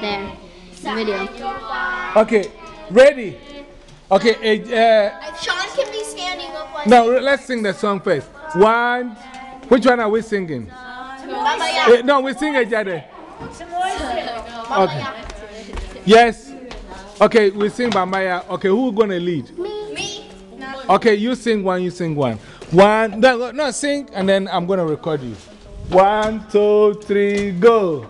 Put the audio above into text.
there. The video. Okay, ready? Okay, Sean can be standing up like now let's sing the song first. One, which one are we singing? No, we sing each other. Okay. Yes. Okay, we sing Bambaya. Okay, who's going to lead? me. Okay, you sing one, you sing one. One, no, sing, and then I'm going to record you. 1, 2, 3, go.